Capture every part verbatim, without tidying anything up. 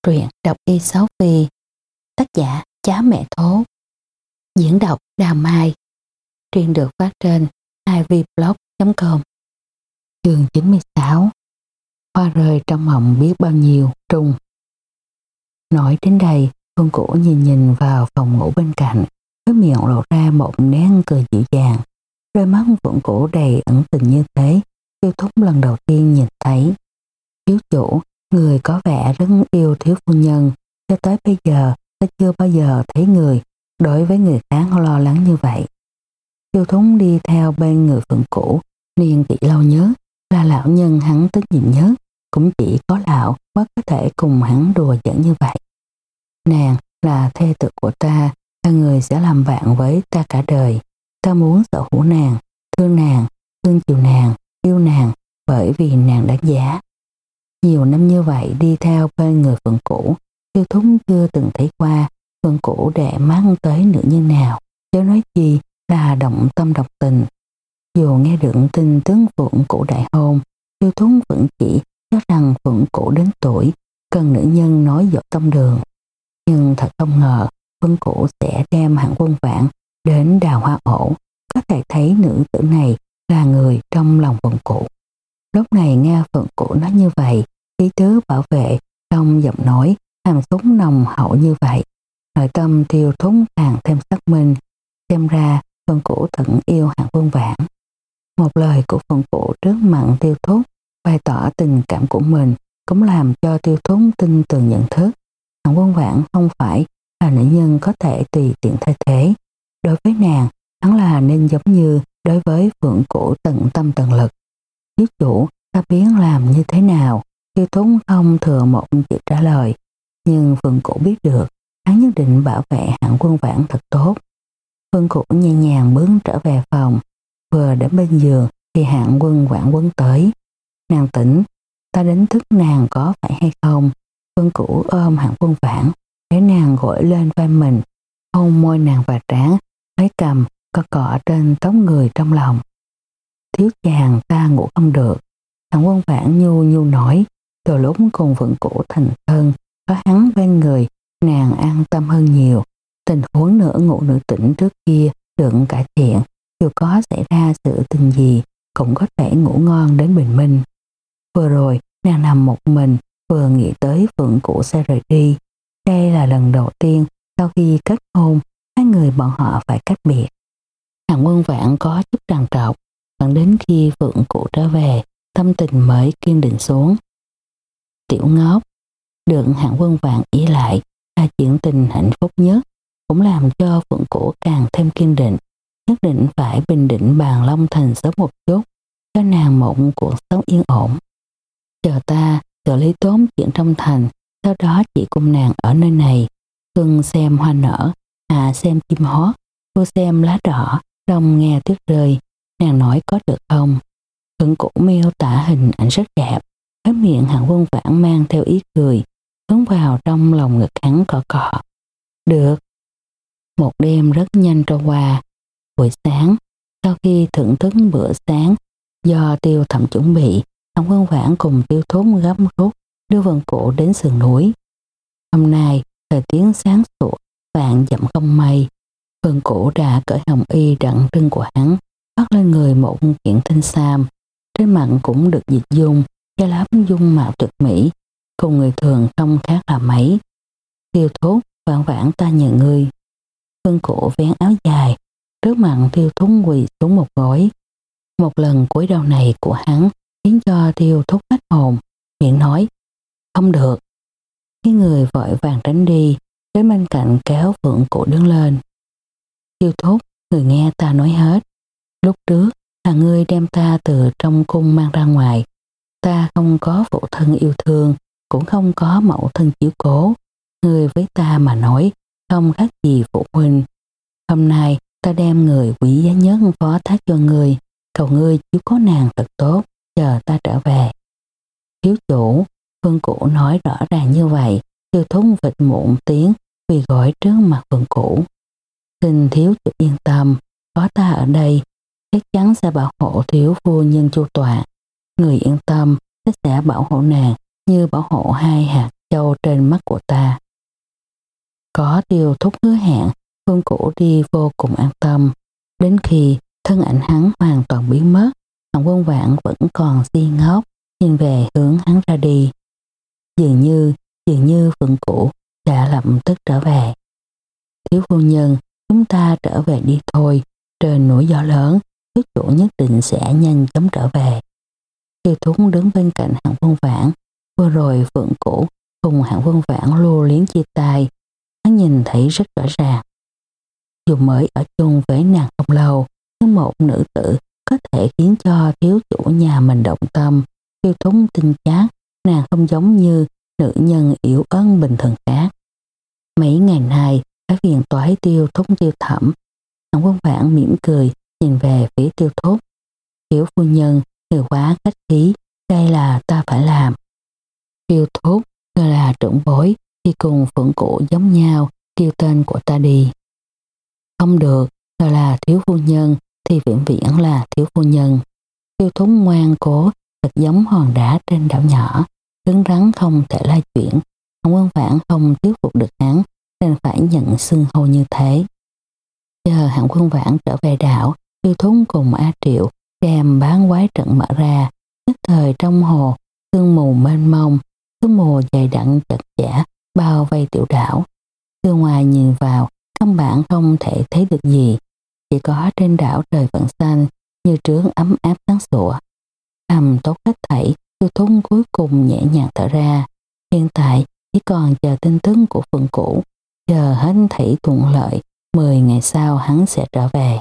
Truyện đọc y sáu Phi, tác giả Chá Mẹ Thố, diễn đọc Đào Mai. Truyện được phát trên i vê blog chấm com. Chương chín mươi sáu. Hoa rơi trong mộng biết bao nhiêu trung. Nói đến đây, Phương Cũ nhìn nhìn vào phòng ngủ bên cạnh, với miệng lộ ra một nét cười dịu dàng. Đôi mắt Phương Cũ đầy ẩn tình như thế, Tiêu Thúc lần đầu tiên nhìn thấy. Thiếu chủ, người có vẻ rất yêu thiếu phu nhân, cho tới bây giờ ta chưa bao giờ thấy người đối với người khác lo lắng như vậy. Tiêu Thúc đi theo bên người Phượng Cũ, niên kỷ lâu nhớ, là lão nhân hắn thích nhìn nhớ, cũng chỉ có lão mới có thể cùng hắn đùa giỡn như vậy. Nàng là thê tử của ta, là người sẽ làm bạn với ta cả đời. Ta muốn sở hữu nàng, thương nàng, thương chiều nàng, yêu nàng, bởi vì nàng đáng giá. Nhiều năm như vậy đi theo bên người Phượng Cũ, Tiêu Thúc chưa từng thấy qua Phượng Cũ để mắt tới nữ nhân nào, chớ nói gì là động tâm độc tình. Dù nghe được tin tướng Phượng Cũ đại hôn, Tiêu Thúc vẫn chỉ cho rằng Phượng Cũ đến tuổi cần nữ nhân nói dỗ tâm đường. Nhưng thật không ngờ Phượng Cũ sẽ đem Hạng Quân Vãn đến Đào Hoa Ổ, có thể thấy nữ tử này là người trong lòng Phượng Cũ. Lúc này nghe Phượng Cũ nói như vậy, ý tứ bảo vệ trong giọng nói hàm súng nồng hậu như vậy, nội tâm Tiêu Thúc càng thêm xác minh, xem ra Phượng Cũ thật yêu Hạng Quân Vãn. Một lời của Phượng Cũ trước mặt Tiêu Thúc bày tỏ tình cảm của mình, cũng làm cho Tiêu Thúc tin tưởng nhận thức Hạng Quân Vãn không phải là nữ nhân có thể tùy tiện thay thế. Đối với nàng, hắn là nên giống như đối với Phượng Cũ tận tâm tận lực. Thiếu chủ, ta biết làm như thế nào? Tiêu Thúc không thừa một chữ trả lời, nhưng Phượng Cũ biết được hắn nhất định bảo vệ Hạng Quân Vãn thật tốt. Phượng Cũ nhẹ nhàng bước trở về phòng, vừa đến bên giường thì Hạng Quân Vãn quấn tới. Nàng tỉnh, ta đánh thức nàng có phải hay không? Phượng Cũ ôm Hạng Quân Vãn, để nàng gội lên vai mình, hôn môi nàng và trán, lấy cầm cọ cọ trên tóc người trong lòng. Thiếu chàng, ta ngủ không được. Hạng Quân Vãn nhu nhu nói, từ lúc cùng Phượng Cũ thành thân, có hắn bên người, nàng an tâm hơn nhiều. Tình huống nửa ngủ nửa tỉnh trước kia được cải thiện, dù có xảy ra sự tình gì cũng có thể ngủ ngon đến bình minh. Vừa rồi nàng nằm một mình, vừa nghĩ tới Phượng Cũ sẽ rời đi. Đây là lần đầu tiên sau khi kết hôn hai người bọn họ phải cách biệt. Hạng Quân Vãn có chút trằn trọc, tận đến khi Phượng Cũ trở về, tâm tình mới kiên định xuống. Tiểu ngốc, được Hạng Quân Vãn ý lại là chuyện tình hạnh phúc nhất, cũng làm cho Phượng Cũ càng thêm kiên định, nhất định phải bình định Bàn Long Thành sớm một chút, cho nàng một cuộc sống yên ổn. Chờ ta xử lý tốt chuyện trong thành, sau đó chỉ cùng nàng ở nơi này, Xuân xem hoa nở, hạ xem chim hót, thu xem lá đỏ, đông nghe tuyết rơi. Nàng nói có được không? Phượng Cũ miêu tả hình ảnh rất đẹp, khóe miệng Hạng Quân Vãn mang theo ý cười, hướng vào trong lòng ngực hắn cọ cọ. Được. Một đêm rất nhanh trôi qua. Buổi sáng, sau khi thưởng thức bữa sáng do Tiêu Thẩm chuẩn bị, Hạng Quân Vãn cùng Tiêu Thúc gấp rút đưa Phượng Cũ đến sườn núi. Hôm nay thời tiết sáng sủa, vạn dặm không mây. Phượng Cũ đã cởi hồng y đặng trưng của hắn, bắt lên người một kiện thanh sam, trên mặt cũng được dịch dung, che lấp dung mạo tuyệt mỹ, cùng người thường không khác là mấy. Tiêu Thúc, Vãn Vãn ta nhờ ngươi. Phượng Cũ vén áo dài, trước mặt Tiêu Thúc quỳ xuống một gối. Một lần cúi đầu này của hắn khiến cho Tiêu Thúc hết hồn, miệng nói không được. Cái người vội vàng tránh đi, đến bên cạnh kéo Phượng Cũ đứng lên. Tiêu Thúc, người nghe ta nói hết. Lúc trước là ngươi đem ta từ trong cung mang ra ngoài, ta không có phụ thân yêu thương, cũng không có mẫu thân chiếu cố. Ngươi với ta mà nói không khác gì phụ huynh. Hôm nay ta đem người quý giá nhất phó thác cho ngươi, cầu ngươi chiếu cố nàng thật tốt, chờ ta trở về. Thiếu chủ, Phượng Cũ nói rõ ràng như vậy, Tiêu Thúc vịt muộn tiếng quỳ gối trước mặt Phượng Cũ. Xin thiếu chủ yên tâm, có ta ở đây, chắc chắn sẽ bảo hộ thiếu phu nhân chu toàn. Người yên tâm, ta sẽ bảo hộ nàng như bảo hộ hai hạt châu trên mắt của ta. Có Tiêu Thúc hứa hẹn, Phương Cửu đi vô cùng an tâm. Đến khi thân ảnh hắn hoàn toàn biến mất, Hạng Quân Vãn vẫn còn si ngốc nhìn về hướng hắn ra đi. Dường như, dường như Phương Cửu đã lập tức trở về. Thiếu phu nhân, chúng ta trở về đi thôi. Trên núi gió lớn, thiếu chủ nhất định sẽ nhanh chóng trở về. Tiêu Thúc đứng bên cạnh Hạng Quân Vãn. Vừa rồi Phượng Cửu cùng Hạng Quân Vãn lưu luyến chia tay, hắn nhìn thấy rất rõ ràng. Dù mới ở chung với nàng không lâu, nhưng một nữ tử có thể khiến cho thiếu chủ nhà mình động tâm. Tiêu Thúc tin chắc nàng không giống như nữ nhân yếu ớt bình thường khác. Mấy ngày nay phải phiền toái Tiêu Thúc Tiêu Thẩm. Hạng Quân Vãn mỉm cười nhìn về phía Tiêu Thúc. Tiểu phu nhân, người quá khách khí, đây là ta phải làm. Tiêu Thúc, người là trưởng bối thì cùng Phượng Cửu giống nhau, kêu tên của ta đi. Không được, người là thiếu phu nhân thì vĩnh viễn là thiếu phu nhân. Tiêu Thúc ngoan cố, thật giống hòn đá trên đảo nhỏ, cứng rắn không thể lai chuyển. Hạng Quân Vãn không thuyết phục được hắn, nên phải nhận xưng hô như thế. Chờ Hạng Quân Vãn trở về đảo, Tiêu Thúc cùng A Triệu đem bán quái trận mở ra. Nhất thời trong hồ, sương mù mênh mông, sương mù dày đặc chật chẽ bao vây tiểu đảo. Từ ngoài nhìn vào, căn bản không thể thấy được gì, chỉ có trên đảo trời vẫn xanh, như trướng ấm áp sáng sủa. Làm tốt hết thảy, Tiêu Thúc cuối cùng nhẹ nhàng thở ra. Hiện tại chỉ còn chờ tin tức của Phượng Cửu, chờ hết thảy thuận lợi, mười ngày sau hắn sẽ trở về.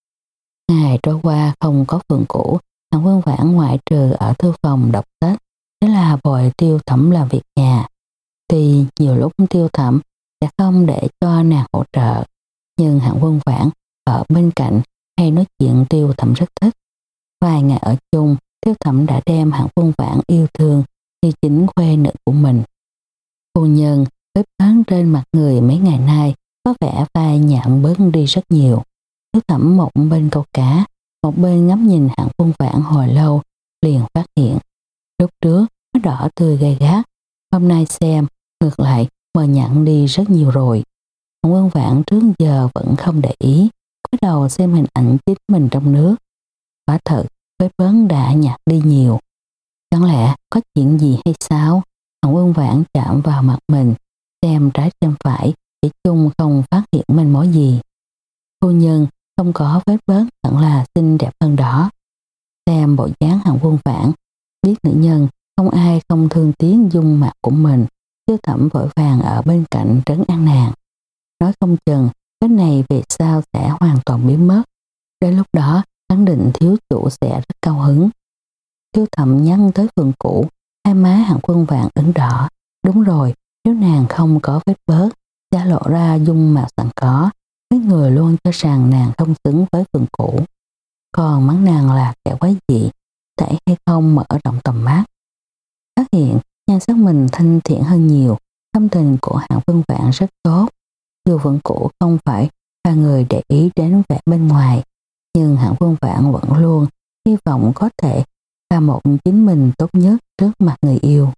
Ngày trôi qua không có Phượng Cửu, Hạng Quân Vãn ngoại trừ ở thư phòng đọc sách, thế là bồi Tiêu Thẩm làm việc nhà. Tuy nhiều lúc Tiêu Thẩm sẽ không để cho nàng hỗ trợ, nhưng Hạng Quân Vãn ở bên cạnh hay nói chuyện Tiêu Thẩm rất thích. Vài ngày ở chung, Tiêu Thẩm đã đem Hạng Quân Vãn yêu thương như chính khuê nữ của mình. Phu nhân, vết bám trên mặt người mấy ngày nay có vẻ vai nhạm bớt đi rất nhiều. Tiêu Thẩm một bên câu cá, một bên ngắm nhìn Hạng Quân Vãn hồi lâu, liền phát hiện. Lúc trước nó đỏ tươi gay gắt, hôm nay xem ngược lại mờ nhặn đi rất nhiều rồi. Hạng Quân Vãn trước giờ vẫn không để ý, cúi đầu xem hình ảnh chính mình trong nước. Quả thật, vết bớn đã nhạt đi nhiều. Chẳng lẽ có chuyện gì hay sao? Hạng Quân Vãn chạm vào mặt mình, xem trái xem phải, chỉ chung không phát hiện manh mối gì. Phu nhân, không có vết bớt hẳn là xinh đẹp hơn đó. Xem bộ dáng Hạng Quân Vãn, biết nữ nhân không ai không thương tiếc dung mạo của mình. Tiêu Thẩm vội vàng ở bên cạnh trấn an nàng. Nói không chừng cái này về sau sẽ hoàn toàn biến mất. Đến lúc đó khẳng định thiếu chủ sẽ rất cao hứng. Tiêu Thẩm nhắc tới Phượng Cửu, hai má Hạng Quân Vãn ửng đỏ. Đúng rồi, nếu nàng không có vết bớt, đã lộ ra dung mạo sẵn có, mấy người luôn cho rằng nàng không xứng với Phượng Cửu. Còn mắng nàng là kẻ quái dị, thể hay không mở rộng tầm mắt. Phát hiện nhan sắc mình thanh thiện hơn nhiều, tâm tình của Hạng Quân Vãn rất tốt. Dù Phượng Cửu không phải là người để ý đến vẻ bên ngoài, nhưng Hạng Quân Vãn vẫn luôn hy vọng có thể là một chính mình tốt nhất trước mặt người yêu.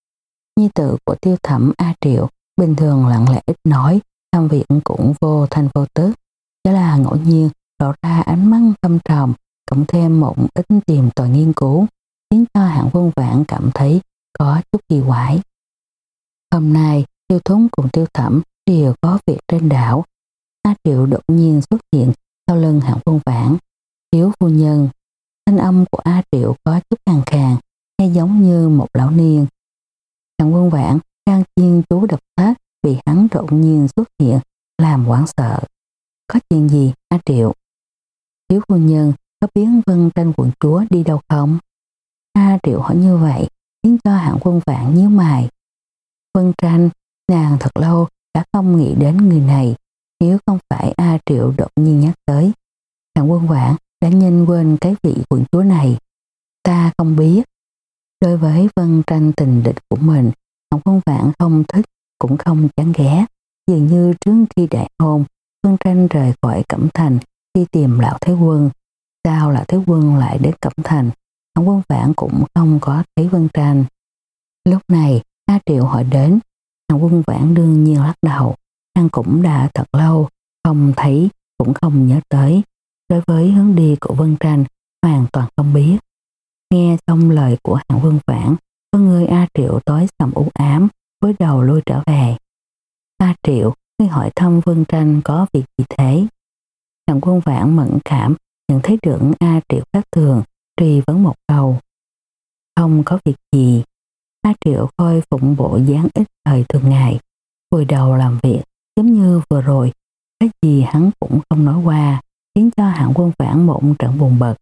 Nhi tử của Tiêu Thẩm A Triệu bình thường lặng lẽ ít nói, làm việc cũng vô thanh vô tức, chỉ là ngẫu nhiên lộ ra ánh mắt thâm trầm, cộng thêm một ít tìm tòi nghiên cứu, khiến cho Hạng Quân Vãn cảm thấy có chút kỳ quái. Hôm nay Tiêu Thúc cùng Tiêu Thẩm đều có việc trên đảo. A Triệu đột nhiên xuất hiện sau lưng Hạng Quân Vãn. Thiếu phu nhân, thanh âm của A Triệu có chút khàn khàn, hay giống như một lão niên. Hạng Quân Vãn đang chuyên chú đọc sách, bị hắn đột nhiên xuất hiện làm hoảng sợ. Có chuyện gì A Triệu? Thiếu phu nhân có biến Vân Tranh quận chúa đi đâu không? A Triệu hỏi như vậy khiến cho Hạng Quân Vãn nhíu mày. Vân Tranh, nàng thật lâu đã không nghĩ đến người này, nếu không phải A Triệu đột nhiên nhắc tới. Hạng Quân Vãn đã nhanh quên cái vị quận chúa này. Ta không biết. Đối với Vân Tranh tình địch của mình, Hạng Quân Vãn không thích cũng không chán ghét. Dường như trước khi đại hôn, Vân Tranh rời khỏi Cẩm Thành đi tìm Lão Thế Quân. Sao Lão Thế Quân lại đến Cẩm Thành? Hạng Quân Vãn cũng không có thấy Vân Tranh. Lúc này A Triệu hỏi đến, Hàn Quân Vãn đương nhiên lắc đầu. Hắn cũng đã thật lâu không thấy cũng không nhớ tới. Đối với hướng đi của Vân Tranh hoàn toàn không biết. Nghe xong lời của Hàn Quân Vãn, con người A Triệu tối sầm u ám, cúi đầu lui trở về. A Triệu, ngươi hỏi thăm Vân Tranh có việc gì thế? Hàn Quân Vãn mẫn cảm nhận thấy được A Triệu khác thường, truy vấn một câu. Không có việc gì. A Triệu khôi phụng bộ dáng ít thời thường ngày, vùi đầu làm việc giống như vừa rồi, cái gì hắn cũng không nói qua, khiến cho Hàn Quân Vãn một trận buồn bực.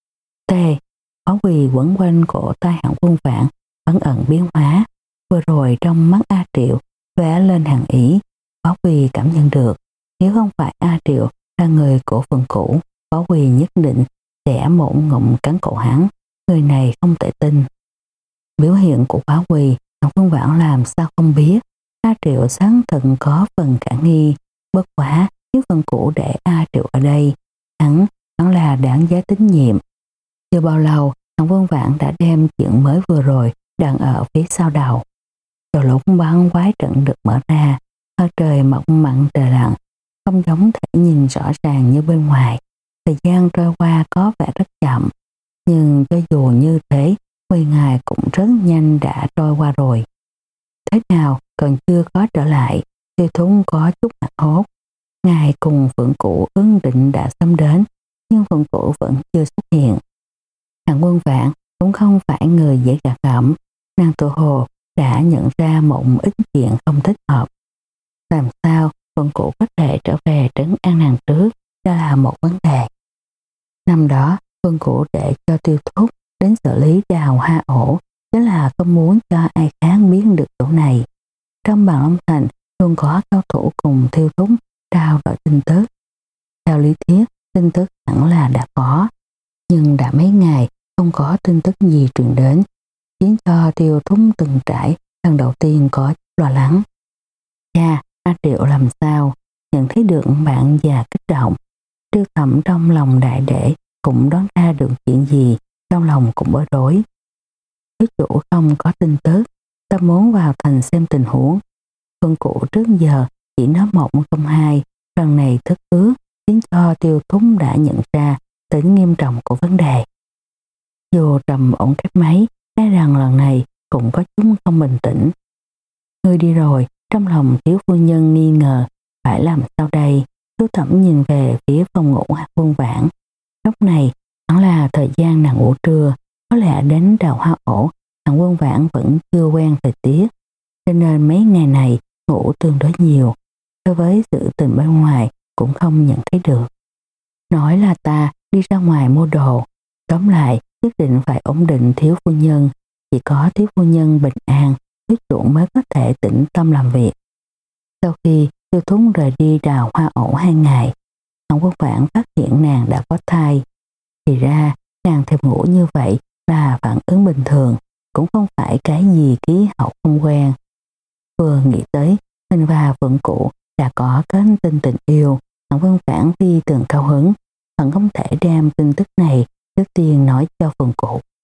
Tê, áo quỳ quấn quanh cổ tay Hàn Quân Vãn ẩn ẩn biến hóa, vừa rồi trong mắt A Triệu vẽ lên hàng ý. Áo quỳ cảm nhận được, nếu không phải A Triệu là người của phường cũ, Áo quỳ nhất định sẽ một ngụm cắn cổ hắn. Người này không thể tin. Biểu hiện của Áo quỳ, Hàn Quân Vãn làm sao không biết. A Triệu sáng thận có phần khả nghi, bất quá nếu phần cũ để A Triệu ở đây, hắn hắn là đáng giá tín nhiệm. Chưa bao lâu, Hàn Quân Vãn đã đem chuyện mới vừa rồi đặt ở phía sau đầu. Rồi lúc bắn quái trận được mở ra, mặt trời mọc mặn trời lặng, không giống thể nhìn rõ ràng như bên ngoài. Thời gian trôi qua có vẻ rất chậm, nhưng cho dù như thế, mười ngày cũng rất nhanh đã trôi qua rồi. Thế nào còn chưa có trở lại, Tiêu Thúng có chút hoảng hốt. Ngài cùng Phượng Cũ ưng định đã xâm đến, nhưng Phượng Cũ vẫn chưa xuất hiện. Hàn Quân Vãn cũng không phải người dễ gạt gẫm, nàng tự hồ đã nhận ra một ít chuyện không thích hợp. Làm sao Phượng Cũ có thể trở về trấn an nàng trước, đó là một vấn đề. Năm đó, Phượng Cũ để cho Tiêu Thúc đến xử lý đào hoa ổ, chứ là không muốn cho ai khác biết được chỗ này. Trong Bàn Long Thành luôn có cao thủ cùng Tiêu Thúc trao đổi tin tức. Theo lý thuyết, tin tức hẳn là đã có, nhưng đã mấy ngày không có tin tức gì truyền đến, khiến cho Tiêu Thúc từng trải lần đầu tiên có chút lo lắng. Cha, A Triệu làm sao? Nhận thấy được bạn già kích động, Tiêu Thẩm trong lòng đại để cũng đoán ra được chuyện gì, trong lòng cũng bối rối. Thiếu chủ không có tin tức, ta muốn vào thành xem tình huống. Phương Cụ trước giờ chỉ nói một không hai, lần này thất ước khiến cho Tiêu Thúc đã nhận ra tính nghiêm trọng của vấn đề. Dù trầm ổn cách mấy, e rằng lần này cũng có chúng không bình tĩnh. Ngươi đi rồi, trong lòng thiếu phu nhân nghi ngờ, phải làm sao đây? Thiếu Thẩm nhìn về phía phòng ngủ Hàn Quân Vãn. Lúc này, hẳn là thời gian nàng ngủ trưa, có lẽ đến đào hoa ổ, Hàn Quân Vãn vẫn chưa quen thời tiết, cho nên mấy ngày này ngủ tương đối nhiều, đối với sự tình bên ngoài cũng không nhận thấy được. Nói là ta đi ra ngoài mua đồ, tóm lại nhất định phải ổn định thiếu phu nhân, chỉ có thiếu phu nhân bình an, thiếu chủ mới có thể tĩnh tâm làm việc. Sau khi Tiêu Thúc rời đi đào hoa ổ hai ngày, Hàn Quân Vãn phát hiện nàng đã có thai. Thì ra nàng thèm ngủ như vậy là phản ứng bình thường, cũng không phải cái gì ký hậu không quen. Vừa nghĩ tới mình và Phượng Cụ đã có kết tinh tình yêu, Hàn Quân Vãn phi thường cao hứng, hận không thể đem tin tức này trước tiên nói cho Phượng Cụ.